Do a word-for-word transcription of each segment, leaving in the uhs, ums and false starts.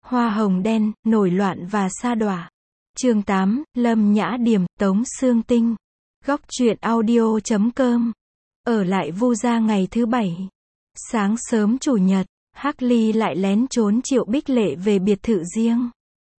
Hoa hồng đen, nổi loạn và sa đọa. Chương tám, Lâm Nhã Điểm, Tống Sương Tinh. Góc truyện audio chấm com. Ở lại Vu Gia ngày thứ bảy. Sáng sớm chủ nhật, Hắc Ly lại lén trốn Triệu Bích Lệ về biệt thự riêng.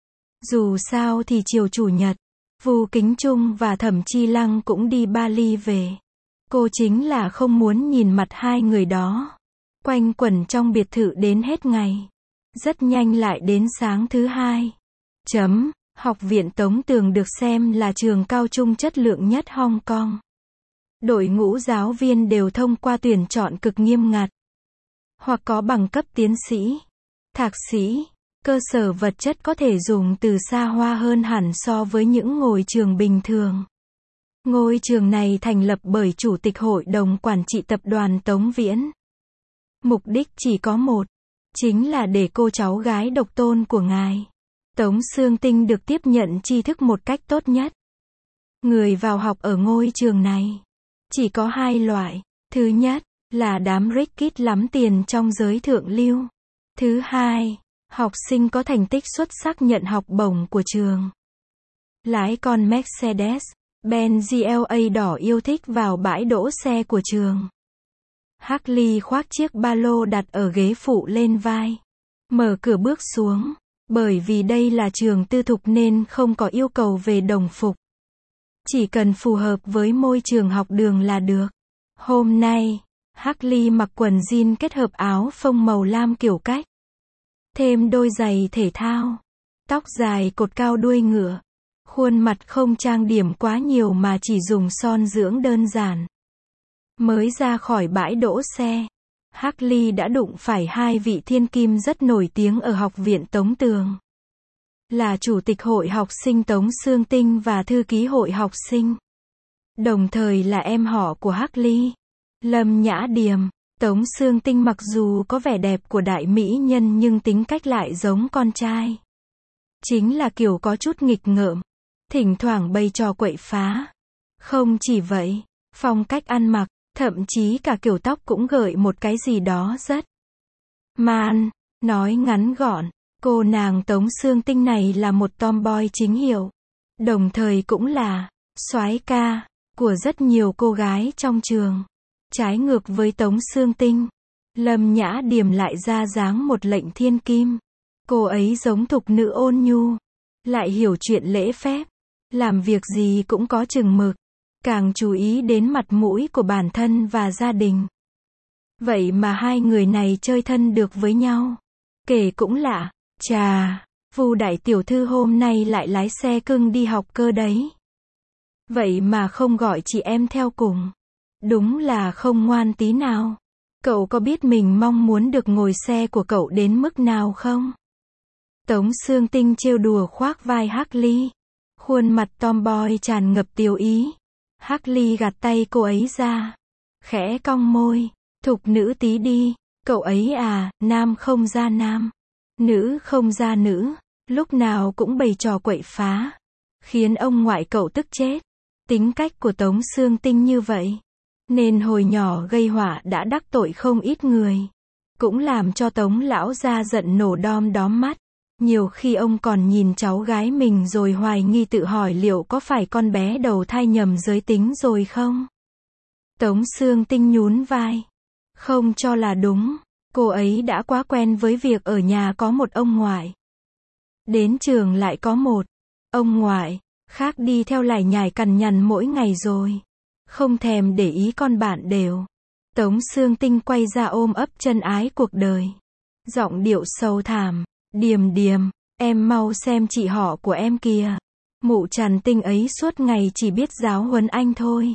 Dù sao thì chiều chủ nhật, Vu Kính Trung và Thẩm Chi Lăng cũng đi Bali về. Cô chính là không muốn nhìn mặt hai người đó. Quanh quẩn trong biệt thự đến hết ngày. Rất nhanh lại đến sáng thứ hai. Chấm, Học viện Tống Tường được xem là trường cao trung chất lượng nhất Hong Kong. Đội ngũ giáo viên đều thông qua tuyển chọn cực nghiêm ngặt. Hoặc có bằng cấp tiến sĩ, thạc sĩ, cơ sở vật chất có thể dùng từ xa hoa hơn hẳn so với những ngôi trường bình thường. Ngôi trường này thành lập bởi Chủ tịch Hội đồng Quản trị Tập đoàn Tống Viễn. Mục đích chỉ có một, chính là để cô cháu gái độc tôn của ngài, Tống Sương Tinh được tiếp nhận tri thức một cách tốt nhất. Người vào học ở ngôi trường này chỉ có hai loại. Thứ nhất, là đám rich kid lắm tiền trong giới thượng lưu. Thứ hai, học sinh có thành tích xuất sắc nhận học bổng của trường. Lái con Mercedes Benz giê lờ a đỏ yêu thích vào bãi đỗ xe của trường. Hắc Ly khoác chiếc ba lô đặt ở ghế phụ lên vai. Mở cửa bước xuống. Bởi vì đây là trường tư thục nên không có yêu cầu về đồng phục. Chỉ cần phù hợp với môi trường học đường là được. Hôm nay, Hắc Ly mặc quần jean kết hợp áo phông màu lam kiểu cách. Thêm đôi giày thể thao. Tóc dài cột cao đuôi ngựa. Khuôn mặt không trang điểm quá nhiều mà chỉ dùng son dưỡng đơn giản. Mới ra khỏi bãi đỗ xe, Hắc Ly đã đụng phải hai vị thiên kim rất nổi tiếng ở Học viện Tống Tường. Là Chủ tịch Hội học sinh Tống Sương Tinh và Thư ký Hội học sinh. Đồng thời là em họ của Hắc Ly, Lâm Nhã Điềm. Tống Sương Tinh mặc dù có vẻ đẹp của đại mỹ nhân nhưng tính cách lại giống con trai. Chính là kiểu có chút nghịch ngợm, thỉnh thoảng bày trò quậy phá. Không chỉ vậy, phong cách ăn mặc, thậm chí cả kiểu tóc cũng gợi một cái gì đó rất man. Nói ngắn gọn, cô nàng Tống Sương Tinh này là một tomboy chính hiệu. Đồng thời cũng là soái ca của rất nhiều cô gái trong trường. Trái ngược với Tống Sương Tinh, Lâm Nhã Điềm lại ra dáng một lệnh thiên kim. Cô ấy giống thục nữ ôn nhu, lại hiểu chuyện lễ phép, làm việc gì cũng có chừng mực, càng chú ý đến mặt mũi của bản thân và gia đình. Vậy mà hai người này chơi thân được với nhau. Kể cũng lạ, chà, Vu đại tiểu thư hôm nay lại lái xe cưng đi học cơ đấy. Vậy mà không gọi chị em theo cùng. Đúng là không ngoan tí nào. Cậu có biết mình mong muốn được ngồi xe của cậu đến mức nào không? Tống Sương Tinh trêu đùa khoác vai Hắc Ly. Khuôn mặt tomboy tràn ngập tiêu ý. Hắc Ly gạt tay cô ấy ra. Khẽ cong môi. Thục nữ tí đi. Cậu ấy à, nam không ra nam. Nữ không ra nữ. Lúc nào cũng bày trò quậy phá. Khiến ông ngoại cậu tức chết. Tính cách của Tống Sương Tinh như vậy. Nên hồi nhỏ gây họa đã đắc tội không ít người. Cũng làm cho Tống lão gia giận nổ đom đóm mắt. Nhiều khi ông còn nhìn cháu gái mình rồi hoài nghi tự hỏi liệu có phải con bé đầu thai nhầm giới tính rồi không? Tống Sương Tinh nhún vai. Không cho là đúng. Cô ấy đã quá quen với việc ở nhà có một ông ngoại. Đến trường lại có một ông ngoại khác đi theo lải nhải cằn nhằn mỗi ngày rồi. Không thèm để ý con bạn đều. Tống Sương Tinh quay ra ôm ấp chân ái cuộc đời. Giọng điệu sâu thẳm. Điềm Điềm, em mau xem chị họ của em kìa. Mụ Trần Tinh ấy suốt ngày chỉ biết giáo huấn anh thôi.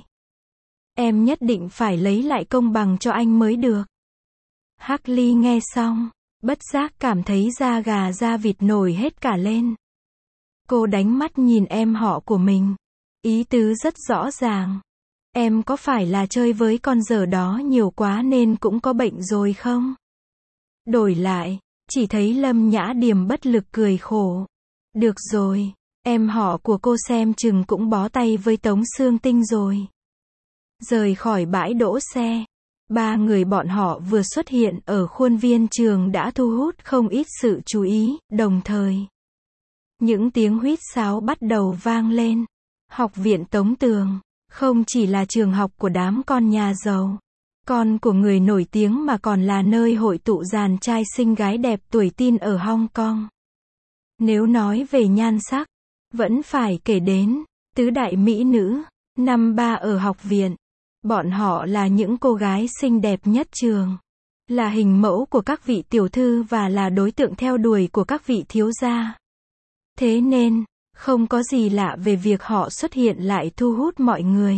Em nhất định phải lấy lại công bằng cho anh mới được. Hắc Ly nghe xong, bất giác cảm thấy da gà da vịt nổi hết cả lên. Cô đánh mắt nhìn em họ của mình. Ý tứ rất rõ ràng. Em có phải là chơi với con dở đó nhiều quá nên cũng có bệnh rồi không? Đổi lại, chỉ thấy Lâm Nhã Điềm bất lực cười khổ. Được rồi, em họ của cô xem chừng cũng bó tay với Tống Sương Tinh rồi. Rời khỏi bãi đỗ xe, Ba người bọn họ vừa xuất hiện ở khuôn viên trường đã thu hút không ít sự chú ý, đồng thời những tiếng huýt sáo bắt đầu vang lên. Học viện Tống Tường không chỉ là trường học của đám con nhà giàu, con của người nổi tiếng, mà còn là nơi hội tụ dàn trai xinh gái đẹp tuổi teen ở Hong Kong. Nếu nói về nhan sắc, vẫn phải kể đến tứ đại mỹ nữ năm ba ở học viện. Bọn họ là những cô gái xinh đẹp nhất trường, là hình mẫu của các vị tiểu thư và là đối tượng theo đuổi của các vị thiếu gia. Thế nên, không có gì lạ về việc họ xuất hiện lại thu hút mọi người.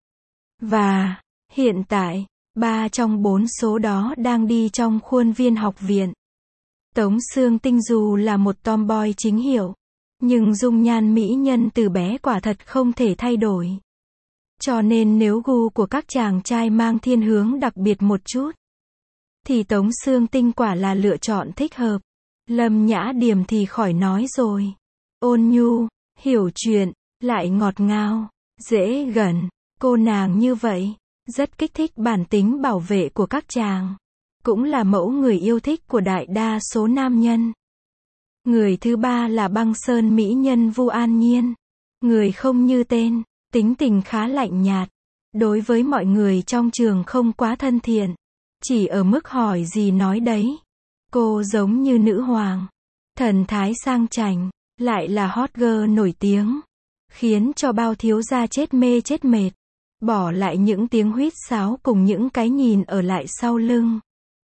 Và, hiện tại, ba trong bốn số đó đang đi trong khuôn viên học viện. Tống Xương Tinh dù là một tomboy chính hiệu, nhưng dung nhan mỹ nhân từ bé quả thật không thể thay đổi. Cho nên nếu gu của các chàng trai mang thiên hướng đặc biệt một chút, thì Tống Xương Tinh quả là lựa chọn thích hợp. Lâm Nhã Điểm thì khỏi nói rồi. Ôn nhu, hiểu chuyện, lại ngọt ngào, dễ gần. Cô nàng như vậy, rất kích thích bản tính bảo vệ của các chàng. Cũng là mẫu người yêu thích của đại đa số nam nhân. Người thứ ba là băng sơn mỹ nhân Vu An Nhiên. Người không như tên, tính tình khá lạnh nhạt. Đối với mọi người trong trường không quá thân thiện. Chỉ ở mức hỏi gì nói đấy. Cô giống như nữ hoàng. Thần thái sang chảnh, lại là hot girl nổi tiếng. Khiến cho bao thiếu gia chết mê chết mệt. Bỏ lại những tiếng huýt sáo cùng những cái nhìn ở lại sau lưng.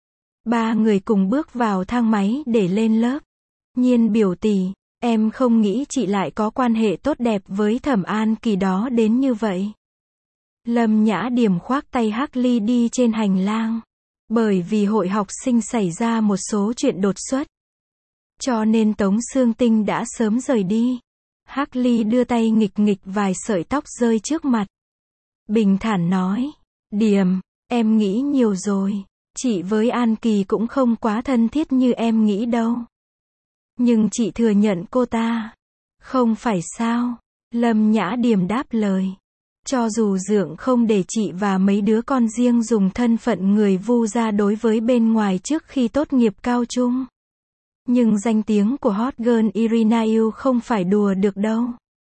Ba người cùng bước vào thang máy để lên lớp. Nhiên biểu tỷ, em không nghĩ chị lại có quan hệ tốt đẹp với Thẩm An Kỳ đó đến như vậy. Lâm Nhã Điểm khoác tay Hắc Ly đi trên hành lang. Bởi vì hội học sinh xảy ra một số chuyện đột xuất, cho nên Tống Xương Tinh đã sớm rời đi. Hắc Ly đưa tay nghịch nghịch vài sợi tóc rơi trước mặt. Bình thản nói, Điểm, em nghĩ nhiều rồi. Chị với An Kỳ cũng không quá thân thiết như em nghĩ đâu. Nhưng chị thừa nhận cô ta. Không phải sao? Lâm Nhã Điểm đáp lời. Cho dù Dượng không để chị và mấy đứa con riêng dùng thân phận người Vu gia đối với bên ngoài trước khi tốt nghiệp cao trung. Nhưng danh tiếng của hot girl Irina Yêu không phải đùa được đâu.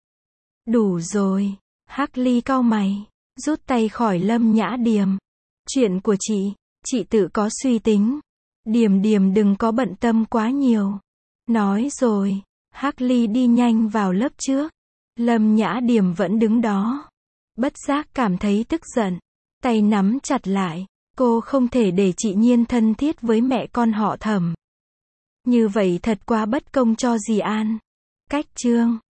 Đủ rồi. Hắc Ly cau mày, rút tay khỏi Lâm Nhã Điểm. Chuyện của chị, chị tự có suy tính. Điểm Điểm đừng có bận tâm quá nhiều. Nói rồi, Hắc Ly đi nhanh vào lớp trước. Lâm Nhã Điểm vẫn đứng đó. Bất giác cảm thấy tức giận. Tay nắm chặt lại. Cô không thể để chị Nhiên thân thiết với mẹ con họ Thẩm. Như vậy thật quá bất công cho dì An. Cách chương